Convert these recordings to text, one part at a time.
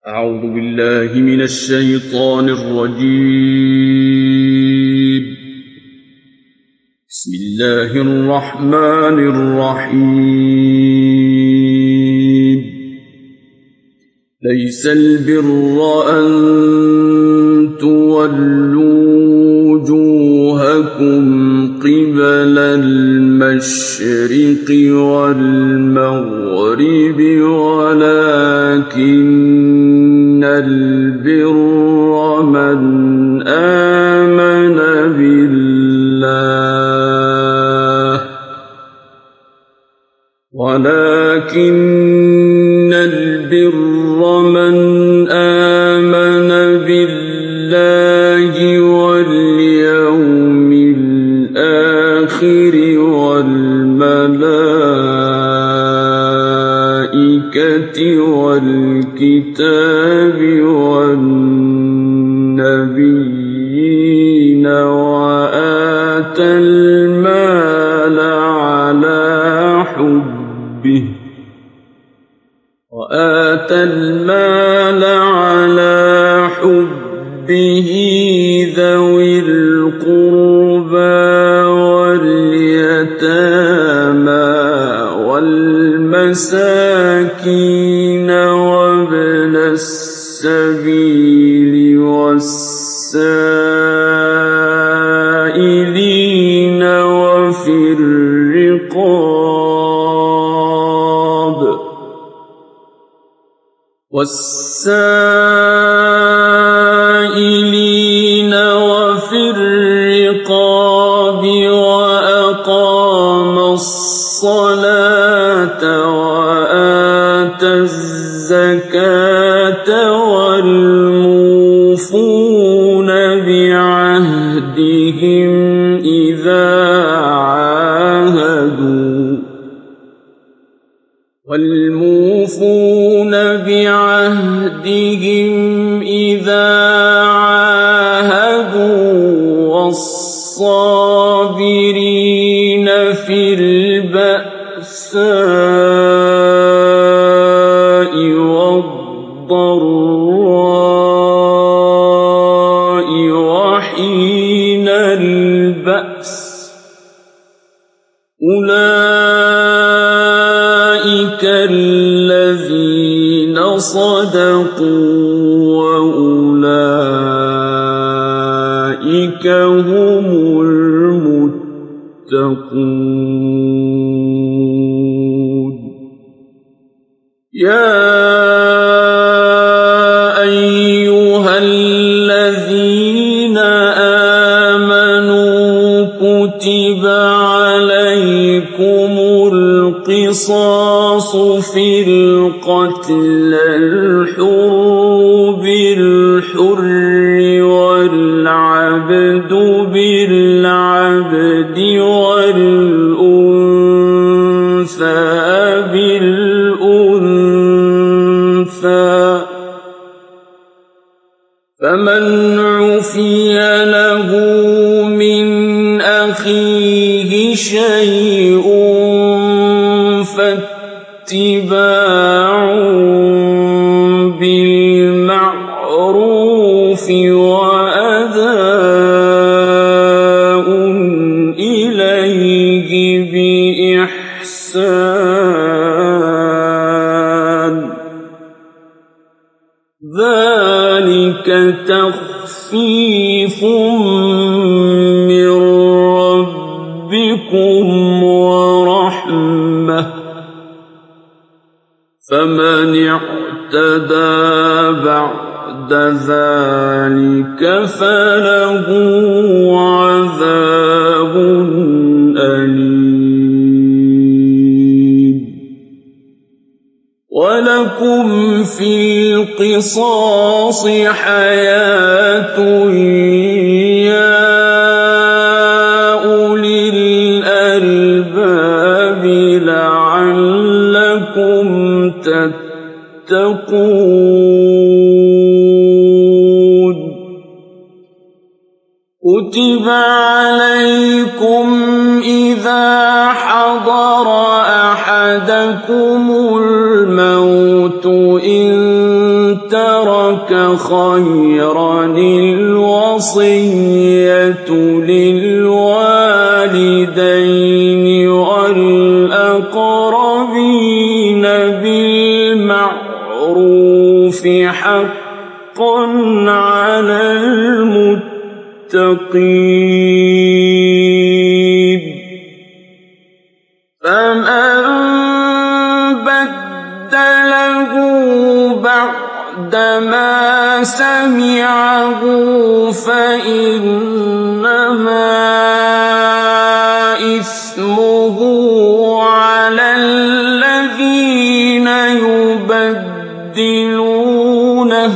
أعوذ بالله من الشيطان الرجيم. بسم الله الرحمن الرحيم. ليس البر أن تولوا وجوهكم قبل المشرق والمغرب ولكن البر من آمن بالله واليوم الآخر والملائكة والكتاب والنبيين وآتى المال على حبه ذوي القربى واليتامى والمساكين وابن السبيل والسائلين وفي الرقاب وأقام الصلاة وآتى الزكاة والموفون بعهدهم إذا عاهدوا والصابرين في البأساء والضراء وحين البأس أولئك الذين صدقوا وأولئك هم المتقون. يا أيها الذين آمنوا كتب عليكم القصاص في القتل الحر بالحر والعبد بالعبد والأنثى بالأنثى فمن عفي له من أخيه شيء فاتباع بالمعروف وأداء إليه بإحسان ذلك تخفيف من ربكم ورحمة فمن اعتدى بعد ذلك فله عذاب أليم. ولكم في القصاص حياة يا أولي الألباب لعلكم تتقون. كتب عليكم إذا حضر أحدكم الموت إن ترك خيرا الوصية للوالدين والأقربين بالمعروف حقا على المتقين فمن بدله بعدما سمعه فإنما إثمه على الذين يبدلونه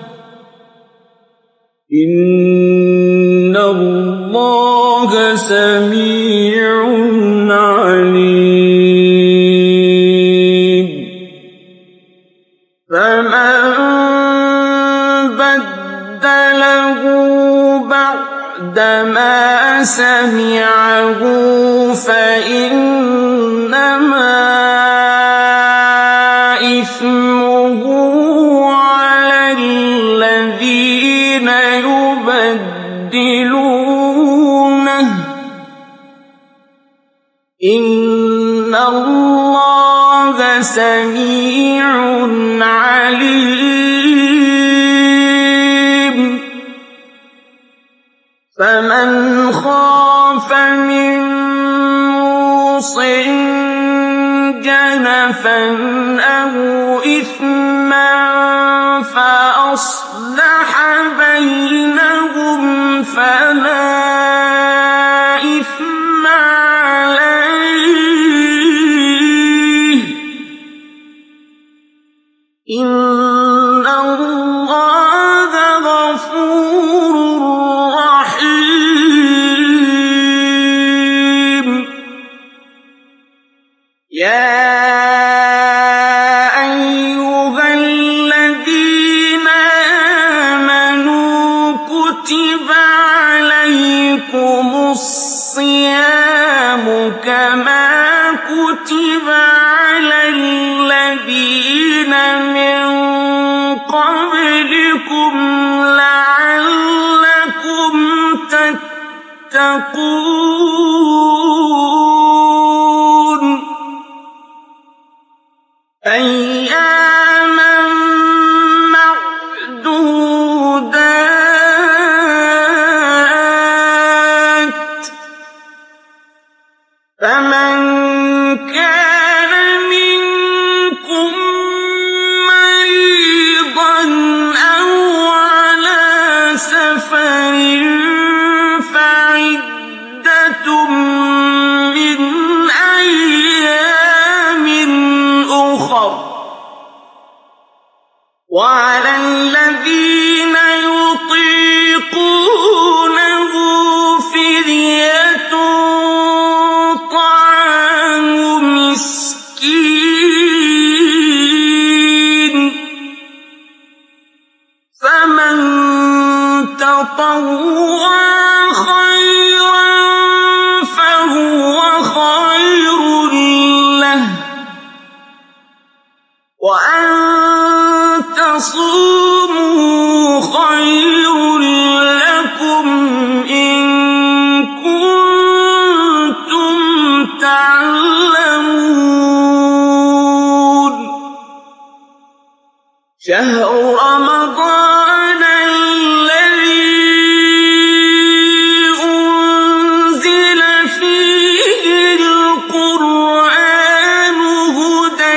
إن الله سميع عليم فمن بدله بعدما سمعه فإنما إثمه على الذين يبدلونه إن الله سميع عليم فمن خاف من موصٍ جنفا أو إثما فأصلح بينهم فلا إثم عليه إن الله غفور رحيم يا أيها الذين آمنوا كتب عليكم الصيام كما كتب على الذين من قبلكم لعلكم تتقون أياما معدودات فمن كان منكم مريضا أو على سفر فعدة من أيام أخر وعلى الذين يطيقونه فدية طعام مسكين فمن تطوع خيرا فهو خير له وأن تصوموا خير لكم إن كنتم تعلمون شهر رمضان الذي أنزل فيه القرآن هدى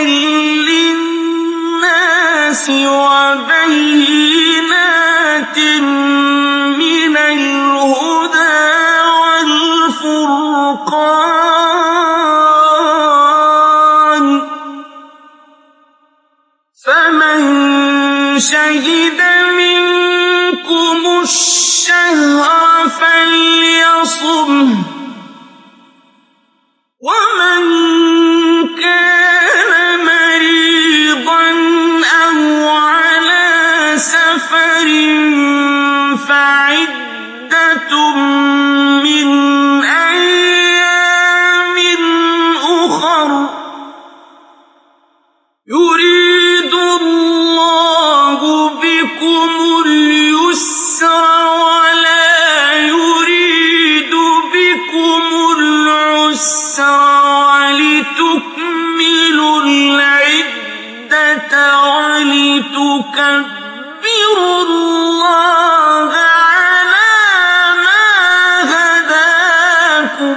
للناس وبينات من الهدى والفرقان فمن شهد منكم الشهر فليصمه ومن كان مريضا أو على سفر فعدة من أيام أخر يريد الله ولتكبروا الله على ما هداكم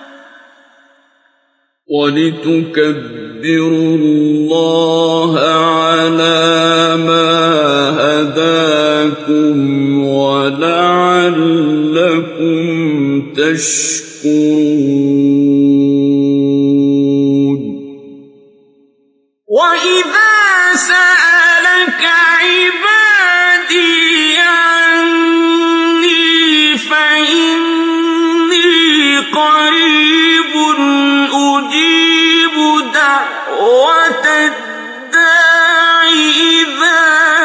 ولتكبروا الله على ما هداكم ولعلكم تشكرون وإذا سألك عبادي عني فإني قريب أجيب دعوة الداع إذا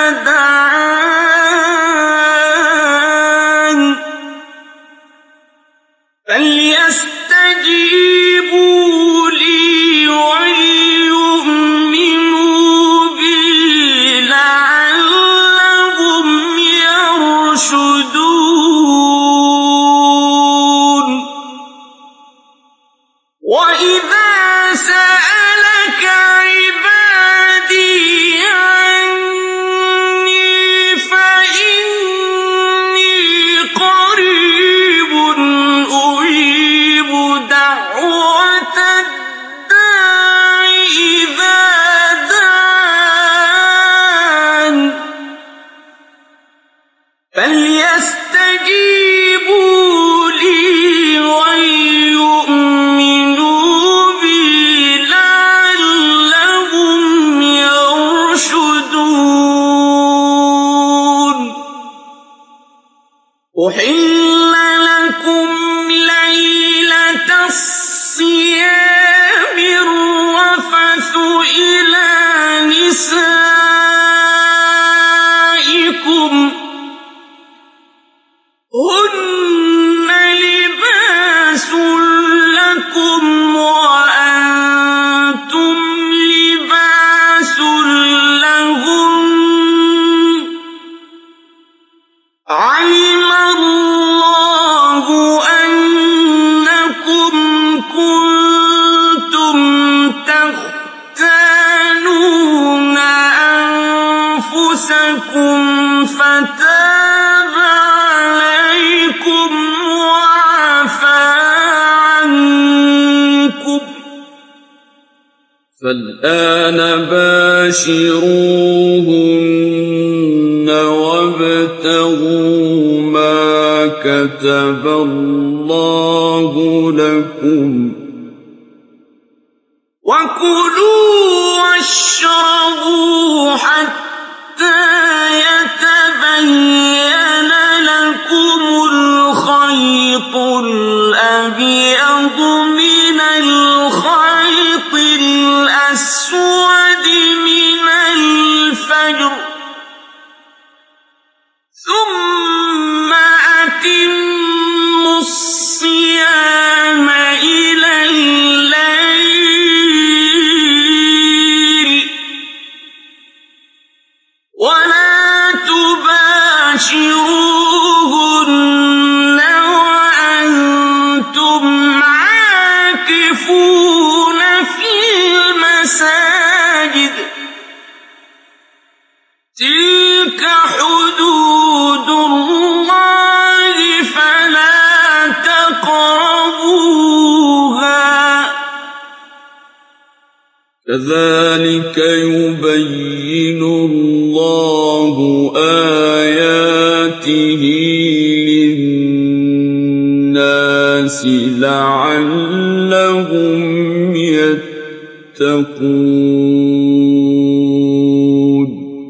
دعان فليستجيبوا لي وليؤمنوا بي لعلهم يرشدون وإذا سألك عبادي عني فإني قريب أجيب دعوة الداع إذا دعان فليستجيبوا لي وليؤمنوا بي لعلهم يرشدون أحل لكم ليلة الصيام الرفث إلى نسائكم هن لباس لكم وأنتم لباس لهم علم الله أنكم كنتم تختانون أنفسكم فتاب عليكم وعفى عنكم فالآن باشروهن وابتغوا ما كتب الله لكم وكلوا واشربوا حتى يتبين لكم الخيط الأبيض من الخيط الأسود من الفجر ثم أتموا الصيام إلى الليل ولا تباشروهن وأنتم عاكفون في المساجد تلك حدود الله فلا تقربوها كذلك يبين الله آياته للناس لعلهم يتقون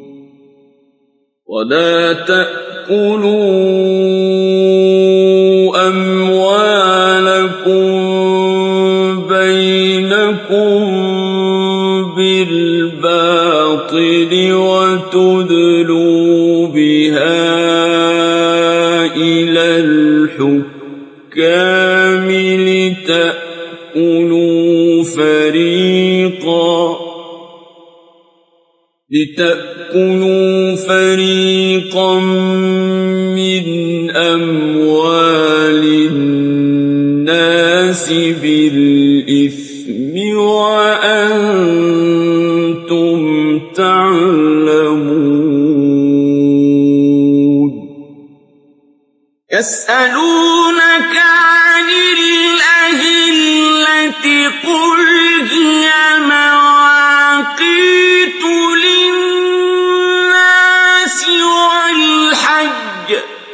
ولا تأكلوا أموالكم بينكم بالباطل وتدلوا بها إلى الحكام لتأكلوا فريقا من أموال الناس بالإثم وأنتم تعلمون يسألونك عن الأهلة قل هي مواقيت للناس والحج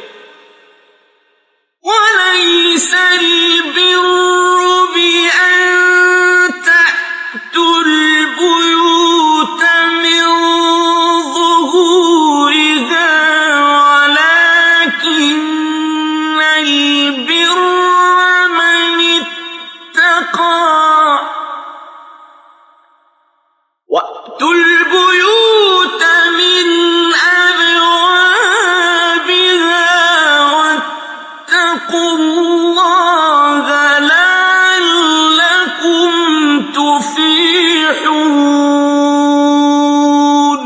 وليس البر بأن تأتوا البيوت من ظهورها ولكن البر من اتقى وأتوا البيوت من أبوابها واتقوا الله لعلكم تفلحون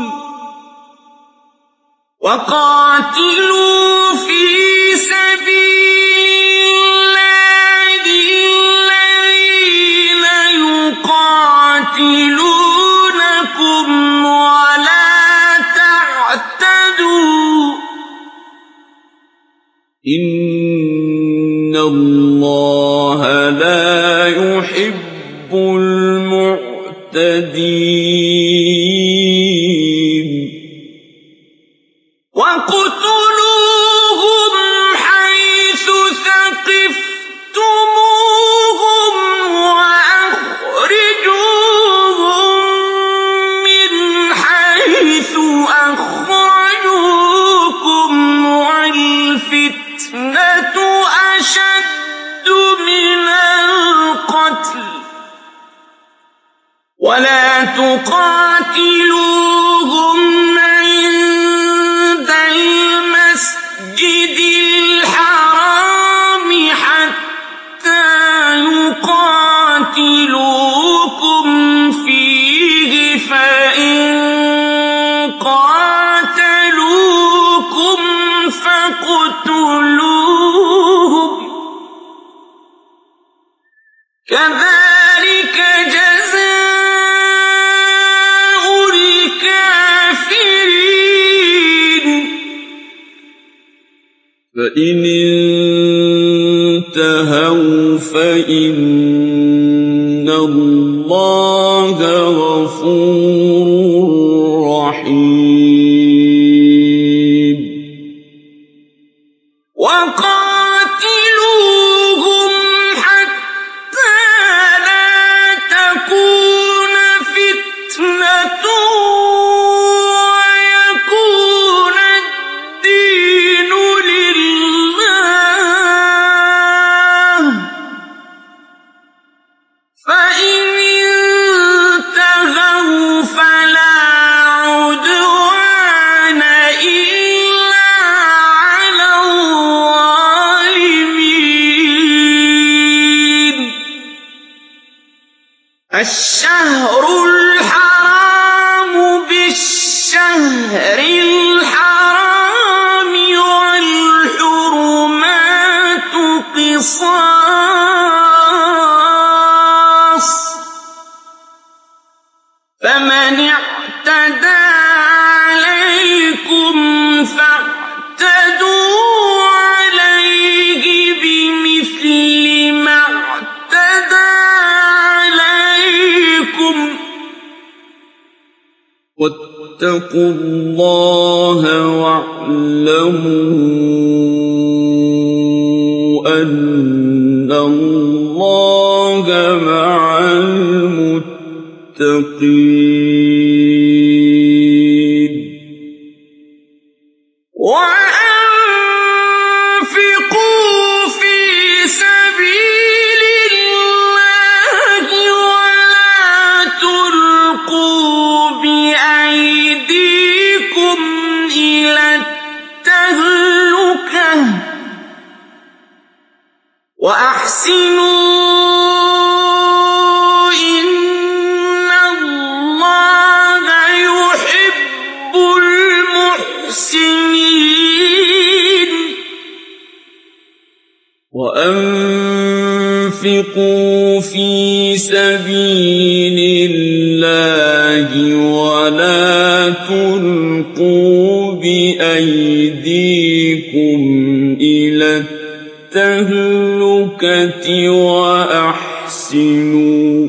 وقاتلوا في سبيل الله الذين يقاتلونكم ولا تعتدوا إن الله لا يحب المعتدين وَاقْتُلُوهُمْ حَيْثُ ثَقِفْتُمُوهُمْ وَأَخْرِجُوهُم مِّنْ حَيْثُ أَخْرَجُوكُمْ وَالْفِتْنَةُ أَشَدُّ مِنَ الْقَتْلِ وَلَا تُقَاتِلُوهُمْ عِندَ الْمَسْجِدِ الْحَرَامِ حَتَّىٰ يُقَاتِلُوكُمْ فِيهِ فَإِن قَاتَلُوكُمْ فَاقْتُلُوهُمْ كَذَٰلِكَ جَزَاءُ الْكَافِرِينَ فإن انتهوا فإن الله غفور رحيم وَقَاتِلُوهُمْ حَتَّىٰ لَا تَكُونَ فِتْنَةٌ وَيَكُونَ الدِّينُ لِلَّهِ ۖ فَإِنِ انتَهَوْا فَلَا عُدْوَانَ إِلَّا عَلَى الظَّالِمِينَ الشهر الحرام بالشهر الحرام والحرمات قصاص فمن اعتدى عليكم فاعتدوا عليه بمثل ما اعتدى عليكم واتقوا الله واعلموا أن الله مع المتقين وأنفقوا في سبيل الله ولا تلقوا بأيديكم إلى التهلكة وأحسنوا إن الله يحب المحسنين وأنفقوا في سبيل الله ولا تلقوا بأيديكم إلى الْمُلْائِكَةِ وَأَحْسِنُوا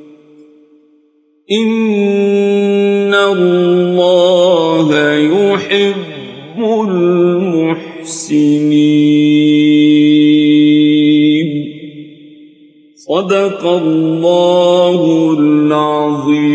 إِنَّ اللَّهَ يُحِبُّ الْمُحْسِنِينَ. صدق الله العظيم.